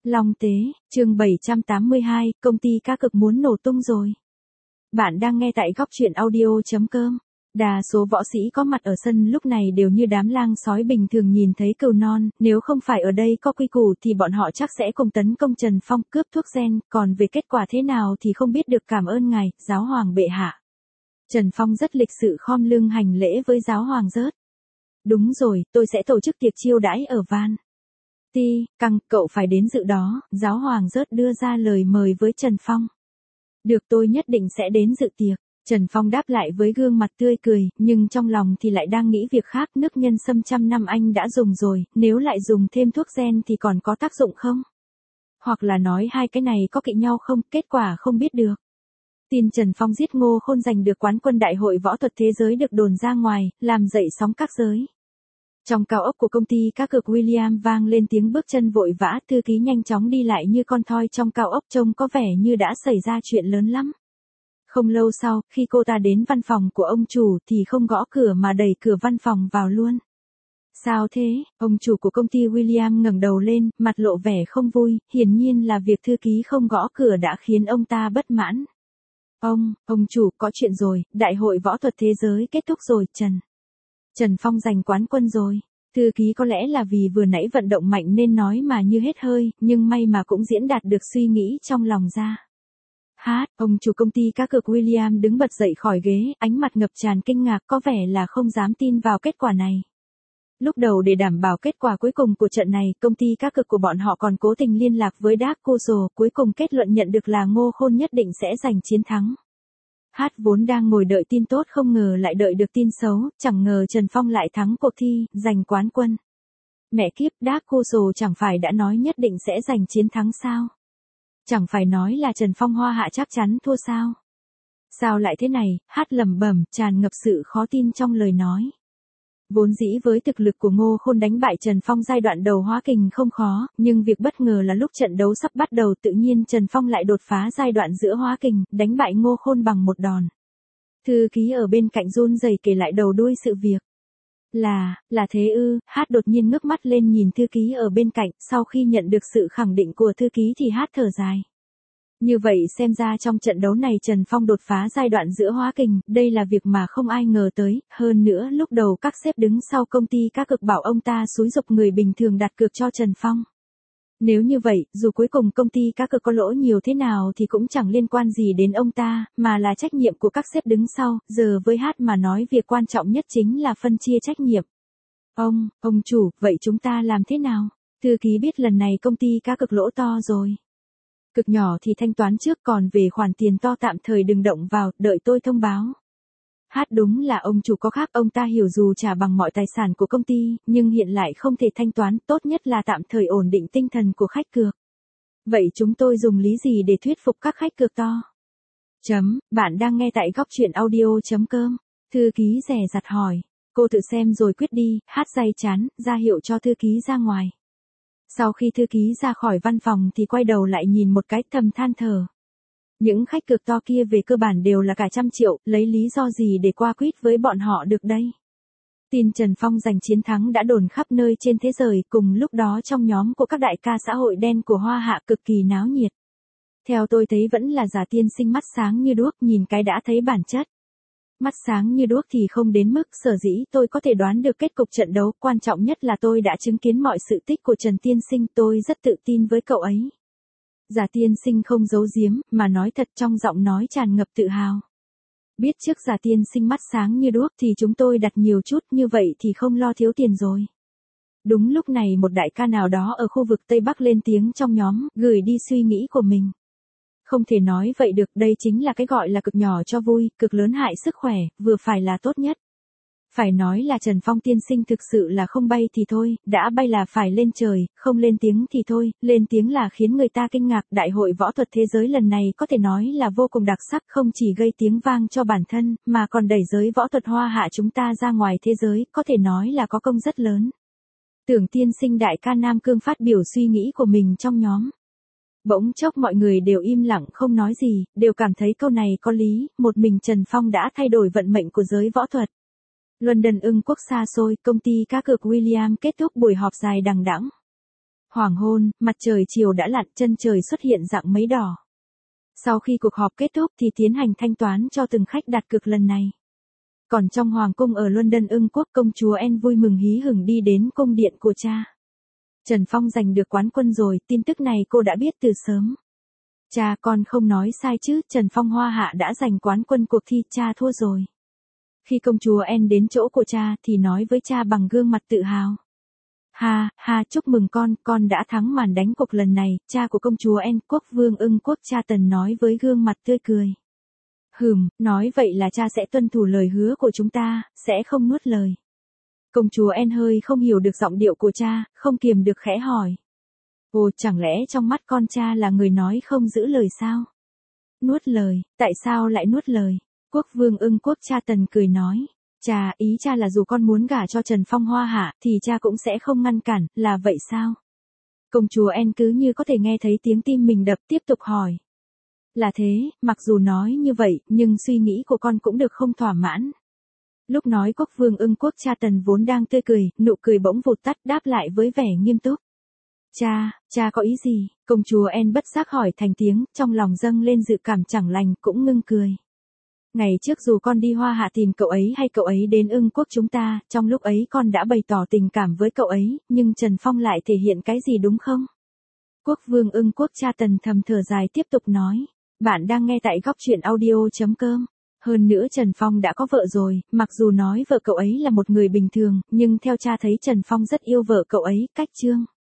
Long Tế, chương 782, công ty cá cược muốn nổ tung rồi. Bạn đang nghe tại góc truyện audio.com. Đa số võ sĩ có mặt ở sân lúc này đều như đám lang sói bình thường nhìn thấy cừu non, nếu không phải ở đây có quy củ thì bọn họ chắc sẽ cùng tấn công Trần Phong cướp thuốc gen, còn về kết quả thế nào thì không biết được. Cảm ơn ngài, giáo hoàng bệ hạ. Trần Phong rất lịch sự khom lưng hành lễ với giáo hoàng rớt. Đúng rồi, tôi sẽ tổ chức tiệc chiêu đãi ở Van. Căng, cậu phải đến dự đó, giáo hoàng rớt đưa ra lời mời với Trần Phong. Được, tôi nhất định sẽ đến dự tiệc. Trần Phong đáp lại với gương mặt tươi cười, nhưng trong lòng thì lại đang nghĩ việc khác. Nước nhân sâm trăm năm anh đã dùng rồi, nếu lại dùng thêm thuốc gen thì còn có tác dụng không? Hoặc là nói hai cái này có kỵ nhau không, kết quả không biết được. Tin Trần Phong giết Ngô Khôn giành được quán quân đại hội võ thuật thế giới được đồn ra ngoài, làm dậy sóng các giới. Trong cao ốc của công ty cá cược William vang lên tiếng bước chân vội vã, thư ký nhanh chóng đi lại như con thoi trong cao ốc, trông có vẻ như đã xảy ra chuyện lớn lắm. Không lâu sau, khi cô ta đến văn phòng của ông chủ thì không gõ cửa mà đẩy cửa văn phòng vào luôn. Sao thế? Ông chủ của công ty William ngẩng đầu lên, mặt lộ vẻ không vui, hiển nhiên là việc thư ký không gõ cửa đã khiến ông ta bất mãn. Ông chủ, có chuyện rồi, đại hội võ thuật thế giới kết thúc rồi, Trần Phong giành quán quân rồi. Thư ký có lẽ là vì vừa nãy vận động mạnh nên nói mà như hết hơi, nhưng may mà cũng diễn đạt được suy nghĩ trong lòng ra. Ông chủ công ty cá cược William đứng bật dậy khỏi ghế, ánh mặt ngập tràn kinh ngạc, có vẻ là không dám tin vào kết quả này. Lúc đầu để đảm bảo kết quả cuối cùng của trận này, công ty cá cược của bọn họ còn cố tình liên lạc với Dark Castle, cuối cùng kết luận nhận được là Ngô Khôn nhất định sẽ giành chiến thắng. Vốn đang ngồi đợi tin tốt không ngờ lại đợi được tin xấu, chẳng ngờ Trần Phong lại thắng cuộc thi, giành quán quân. Mẹ kiếp, Dark Castle chẳng phải đã nói nhất định sẽ giành chiến thắng sao? Chẳng phải nói là Trần Phong hoa hạ chắc chắn thua sao? Sao lại thế này? Lẩm bẩm, tràn ngập sự khó tin trong lời nói. Vốn dĩ với thực lực của Ngô Khôn đánh bại Trần Phong giai đoạn đầu hóa kình không khó, nhưng việc bất ngờ là lúc trận đấu sắp bắt đầu tự nhiên Trần Phong lại đột phá giai đoạn giữa hóa kình, đánh bại Ngô Khôn bằng một đòn. Thư ký ở bên cạnh run rẩy kể lại đầu đuôi sự việc. Là thế ư? Đột nhiên ngước mắt lên nhìn thư ký ở bên cạnh, sau khi nhận được sự khẳng định của thư ký thì thở dài. Như vậy xem ra trong trận đấu này Trần Phong đột phá giai đoạn giữa hóa kình, đây là việc mà không ai ngờ tới, hơn nữa lúc đầu các sếp đứng sau công ty cá cược bảo ông ta xúi giục người bình thường đặt cược cho Trần Phong. Nếu như vậy, dù cuối cùng công ty cá cược có lỗ nhiều thế nào thì cũng chẳng liên quan gì đến ông ta, mà là trách nhiệm của các sếp đứng sau, giờ với mà nói việc quan trọng nhất chính là phân chia trách nhiệm. Ông chủ, vậy chúng ta làm thế nào? Thư ký biết lần này công ty cá cược lỗ to rồi. Cực nhỏ thì thanh toán trước, còn về khoản tiền to tạm thời đừng động vào, đợi tôi thông báo. Đúng là ông chủ có khác, ông ta hiểu dù trả bằng mọi tài sản của công ty, nhưng hiện lại không thể thanh toán, tốt nhất là tạm thời ổn định tinh thần của khách cược. Vậy chúng tôi dùng lý gì để thuyết phục các khách cược to? Bạn đang nghe tại góc truyện audio.com. Thư ký dè dặt hỏi. Cô tự xem rồi quyết đi, day chán, ra hiệu cho thư ký ra ngoài. Sau khi thư ký ra khỏi văn phòng thì quay đầu lại nhìn một cái, thầm than thở. Những khách cược to kia về cơ bản đều là cả trăm triệu, lấy lý do gì để qua quýt với bọn họ được đây? Tin Trần Phong giành chiến thắng đã đồn khắp nơi trên thế giới, cùng lúc đó trong nhóm của các đại ca xã hội đen của Hoa Hạ cực kỳ náo nhiệt. Theo tôi thấy vẫn là Giả tiên sinh mắt sáng như đuốc, nhìn cái đã thấy bản chất. Mắt sáng như đuốc thì không đến mức, sở dĩ tôi có thể đoán được kết cục trận đấu, quan trọng nhất là tôi đã chứng kiến mọi sự tích của Trần tiên sinh, tôi rất tự tin với cậu ấy. Giả tiên sinh không giấu giếm, mà nói thật, trong giọng nói tràn ngập tự hào. Biết trước Giả tiên sinh mắt sáng như đuốc thì chúng tôi đặt nhiều chút, như vậy thì không lo thiếu tiền rồi. Đúng lúc này một đại ca nào đó ở khu vực Tây Bắc lên tiếng trong nhóm, gửi đi suy nghĩ của mình. Không thể nói vậy được, đây chính là cái gọi là cực nhỏ cho vui, cực lớn hại sức khỏe, vừa phải là tốt nhất. Phải nói là Trần Phong tiên sinh thực sự là không bay thì thôi, đã bay là phải lên trời, không lên tiếng thì thôi, lên tiếng là khiến người ta kinh ngạc. Đại hội võ thuật thế giới lần này có thể nói là vô cùng đặc sắc, không chỉ gây tiếng vang cho bản thân, mà còn đẩy giới võ thuật Hoa Hạ chúng ta ra ngoài thế giới, có thể nói là có công rất lớn. Tưởng tiên sinh đại ca Nam Cương phát biểu suy nghĩ của mình trong nhóm. Bỗng chốc mọi người đều im lặng không nói gì, đều cảm thấy câu này có lý, một mình Trần Phong đã thay đổi vận mệnh của giới võ thuật. London ưng quốc xa xôi, công ty cá cược William kết thúc buổi họp dài đằng đẵng. Hoàng hôn, mặt trời chiều đã lặn, chân trời xuất hiện dạng mấy đỏ. Sau khi cuộc họp kết thúc thì tiến hành thanh toán cho từng khách đặt cược lần này. Còn trong hoàng cung ở London Ưng quốc, công chúa Anne vui mừng hí hửng đi đến cung điện của cha. Trần Phong giành được quán quân rồi, tin tức này cô đã biết từ sớm. Cha, con không nói sai chứ, Trần Phong Hoa hạ đã giành quán quân cuộc thi, cha thua rồi. Khi công chúa Anne đến chỗ của cha thì nói với cha bằng gương mặt tự hào. Ha, ha, chúc mừng con đã thắng màn đánh cuộc lần này, cha của công chúa Anne, quốc vương Ưng quốc cha Tần nói với gương mặt tươi cười. Nói vậy là cha sẽ tuân thủ lời hứa của chúng ta, sẽ không nuốt lời. Công chúa Anne hơi không hiểu được giọng điệu của cha, không kiềm được khẽ hỏi. Ồ, chẳng lẽ trong mắt con cha là người nói không giữ lời sao? Nuốt lời, tại sao lại nuốt lời? Quốc vương Ưng quốc cha Tần cười nói. Cha, ý cha là dù con muốn gả cho Trần Phong Hoa hạ thì cha cũng sẽ không ngăn cản, là vậy sao? Công chúa Anne cứ như có thể nghe thấy tiếng tim mình đập, tiếp tục hỏi. Là thế, mặc dù nói như vậy, nhưng suy nghĩ của con cũng được không thỏa mãn. Lúc nói quốc vương Ưng quốc cha Tần vốn đang tươi cười, nụ cười bỗng vụt tắt, đáp lại với vẻ nghiêm túc. Cha có ý gì? Công chúa Anne bất giác hỏi thành tiếng, trong lòng dâng lên dự cảm chẳng lành, cũng ngưng cười. Ngày trước dù con đi Hoa hạ tìm cậu ấy hay cậu ấy đến Ưng quốc chúng ta, trong lúc ấy con đã bày tỏ tình cảm với cậu ấy, nhưng Trần Phong lại thể hiện cái gì đúng không? Quốc vương Ưng quốc cha Tần thầm thở dài tiếp tục nói. Bạn đang nghe tại goctruyện.audio.com. Hơn nữa Trần Phong đã có vợ rồi, mặc dù nói vợ cậu ấy là một người bình thường, nhưng theo cha thấy Trần Phong rất yêu vợ cậu ấy, cách Trương.